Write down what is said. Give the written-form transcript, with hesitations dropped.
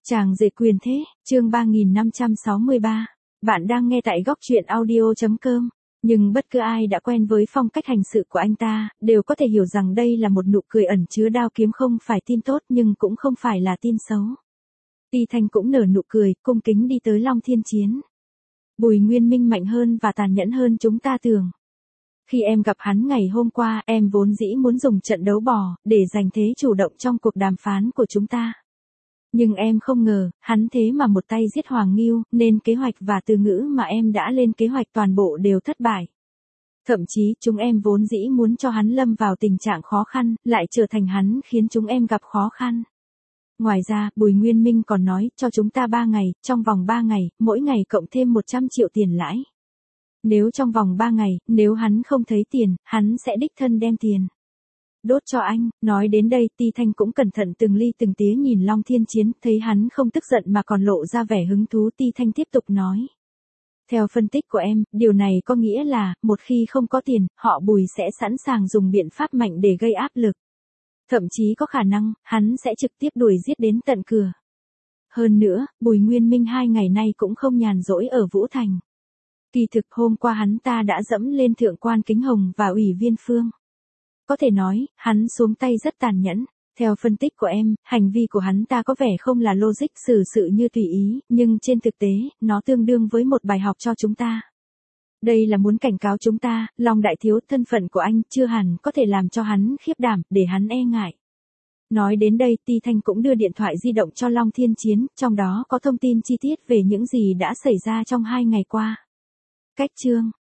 Chàng rể quyền thế, chương 3563. Bạn đang nghe tại góc truyện audio.com. Nhưng bất cứ ai đã quen với phong cách hành sự của anh ta, đều có thể hiểu rằng đây là một nụ cười ẩn chứa đao kiếm, không phải tin tốt nhưng cũng không phải là tin xấu. Ti Thanh cũng nở nụ cười, cung kính đi tới Long Thiên Chiến. Bùi Nguyên Minh mạnh hơn và tàn nhẫn hơn chúng ta tưởng. Khi em gặp hắn ngày hôm qua, em vốn dĩ muốn dùng trận đấu bò, để giành thế chủ động trong cuộc đàm phán của chúng ta. Nhưng em không ngờ, hắn thế mà một tay giết Hoàng Ngưu, nên kế hoạch và từ ngữ mà em đã lên kế hoạch toàn bộ đều thất bại. Thậm chí, chúng em vốn dĩ muốn cho hắn lâm vào tình trạng khó khăn, lại trở thành hắn khiến chúng em gặp khó khăn. Ngoài ra, Bùi Nguyên Minh còn nói, cho chúng ta 3 ngày, trong vòng 3 ngày, mỗi ngày cộng thêm 100 triệu tiền lãi. Nếu trong vòng 3 ngày, nếu hắn không thấy tiền, hắn sẽ đích thân đem tiền đốt cho anh. Nói đến đây, Ti Thanh cũng cẩn thận từng ly từng tía nhìn Long Thiên Chiến, thấy hắn không tức giận mà còn lộ ra vẻ hứng thú. Ti Thanh tiếp tục nói. Theo phân tích của em, điều này có nghĩa là, một khi không có tiền, họ Bùi sẽ sẵn sàng dùng biện pháp mạnh để gây áp lực. Thậm chí có khả năng, hắn sẽ trực tiếp đuổi giết đến tận cửa. Hơn nữa, Bùi Nguyên Minh 2 ngày nay cũng không nhàn rỗi ở Vũ Thành. Kỳ thực hôm qua hắn ta đã dẫm lên thượng quan Kính Hồng và Ủy viên Phương. Có thể nói, hắn xuống tay rất tàn nhẫn. Theo phân tích của em, hành vi của hắn ta có vẻ không là logic, xử sự như tùy ý, nhưng trên thực tế, nó tương đương với một bài học cho chúng ta. Đây là muốn cảnh cáo chúng ta, Long đại thiếu, thân phận của anh chưa hẳn có thể làm cho hắn khiếp đảm, để hắn e ngại. Nói đến đây, Ti Thanh cũng đưa điện thoại di động cho Long Thiên Chiến, trong đó có thông tin chi tiết về những gì đã xảy ra trong 2 ngày qua. Cách chương